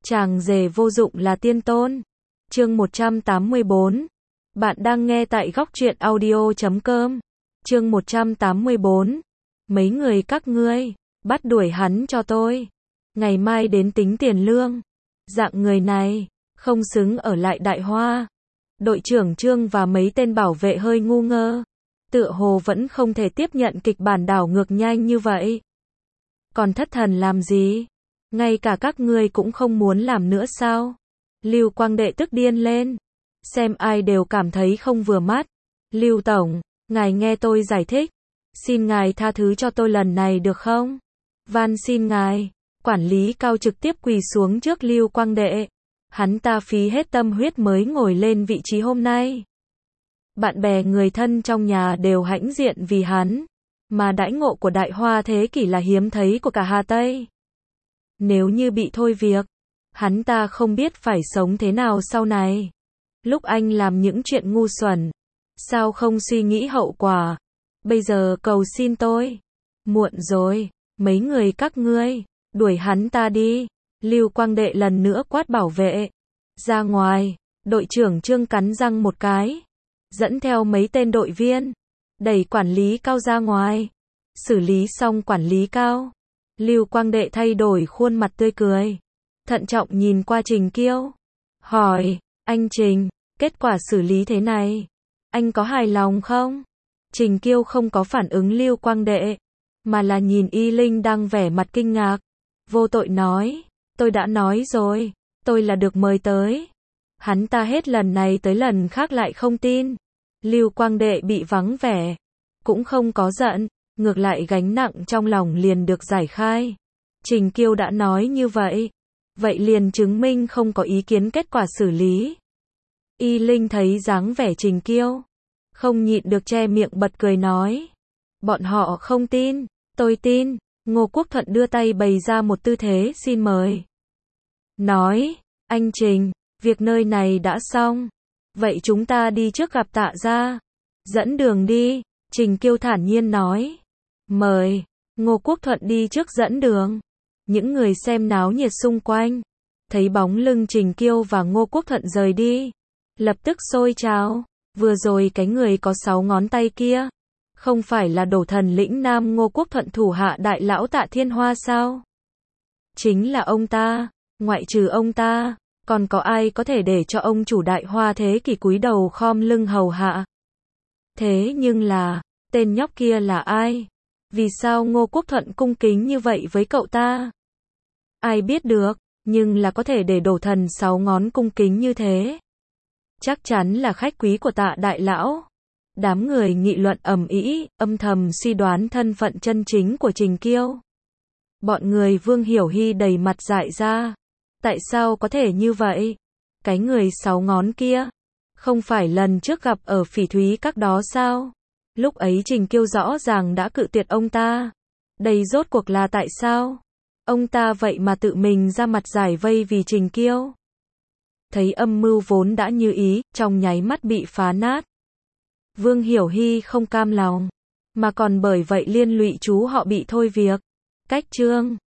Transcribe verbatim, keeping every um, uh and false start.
Chàng rể vô dụng là tiên tôn. Chương một trăm tám mươi bốn. Bạn đang nghe tại góc truyện audio chấm com. Chương một trăm tám mươi bốn. Mấy người các ngươi, bắt đuổi hắn cho tôi. Ngày mai đến tính tiền lương. Dạng người này, không xứng ở lại Đại Hoa. Đội trưởng Trương và mấy tên bảo vệ hơi ngu ngơ. Tựa hồ vẫn không thể tiếp nhận kịch bản đảo ngược nhanh như vậy. Còn thất thần làm gì? Ngay cả các ngươi cũng không muốn làm nữa sao? Lưu Quang Đệ tức điên lên. Xem ai đều cảm thấy không vừa mắt. Lưu Tổng, ngài nghe tôi giải thích. Xin ngài tha thứ cho tôi lần này được không? Van xin ngài. Quản lý cao trực tiếp quỳ xuống trước Lưu Quang Đệ. Hắn ta phí hết tâm huyết mới ngồi lên vị trí hôm nay. Bạn bè người thân trong nhà đều hãnh diện vì hắn. Mà đãi ngộ của Đại Hoa thế kỷ là hiếm thấy của cả Hà Tây. Nếu như bị thôi việc, hắn ta không biết phải sống thế nào sau này. Lúc anh làm những chuyện ngu xuẩn, sao không suy nghĩ hậu quả? Bây giờ cầu xin tôi. Muộn rồi, mấy người các ngươi, đuổi hắn ta đi. Lưu Quang Đệ lần nữa quát bảo vệ. Ra ngoài, đội trưởng Trương cắn răng một cái. Dẫn theo mấy tên đội viên, đẩy quản lý cao ra ngoài. Xử lý xong quản lý cao. Lưu Quang Đệ thay đổi khuôn mặt tươi cười. Thận trọng nhìn qua Trình Kiêu. Hỏi, anh Trình, kết quả xử lý thế này, anh có hài lòng không? Trình Kiêu không có phản ứng Lưu Quang Đệ, mà là nhìn Y Linh đang vẻ mặt kinh ngạc. Vô tội nói, tôi đã nói rồi, tôi là được mời tới. Hắn ta hết lần này tới lần khác lại không tin. Lưu Quang Đệ bị vắng vẻ, cũng không có giận. Ngược lại gánh nặng trong lòng liền được giải khai. Trình Kiêu đã nói như vậy. Vậy liền chứng minh không có ý kiến kết quả xử lý. Y Linh thấy dáng vẻ Trình Kiêu, không nhịn được che miệng bật cười nói. Bọn họ không tin, tôi tin. Ngô Quốc Thuận đưa tay bày ra một tư thế xin mời. Nói, anh Trình, việc nơi này đã xong. Vậy chúng ta đi trước gặp Tạ gia. Dẫn đường đi, Trình Kiêu thản nhiên nói. Mời. Ngô Quốc Thuận đi trước dẫn đường. Những người xem náo nhiệt xung quanh, thấy bóng lưng Trình Kiêu và Ngô Quốc Thuận rời đi, lập tức xôi trào. Vừa rồi cái người có sáu ngón tay kia, không phải là Đổ Thần lĩnh Nam Ngô Quốc Thuận thủ hạ đại lão Tạ Thiên Hoa sao? Chính là ông ta. Ngoại trừ ông ta, còn có ai có thể để cho ông chủ Đại Hoa thế kỷ cúi đầu khom lưng hầu hạ? Thế nhưng là, tên nhóc kia là ai? Vì sao Ngô Quốc Thuận cung kính như vậy với cậu ta? Ai biết được, nhưng là có thể để Đổ Thần sáu ngón cung kính như thế. Chắc chắn là khách quý của Tạ đại lão. Đám người nghị luận ầm ĩ, âm thầm suy đoán thân phận chân chính của Trình Kiêu. Bọn người Vương Hiểu Hy đầy mặt dại ra. Tại sao có thể như vậy? Cái người sáu ngón kia, không phải lần trước gặp ở Phỉ Thúy Các đó sao? Lúc ấy Trình Kiêu rõ ràng đã cự tuyệt ông ta. Đây rốt cuộc là tại sao? Ông ta vậy mà tự mình ra mặt giải vây vì Trình Kiêu. Thấy âm mưu vốn đã như ý, trong nháy mắt bị phá nát. Vương Hiểu Hy không cam lòng, mà còn bởi vậy liên lụy chú họ bị thôi việc. Cách Trương,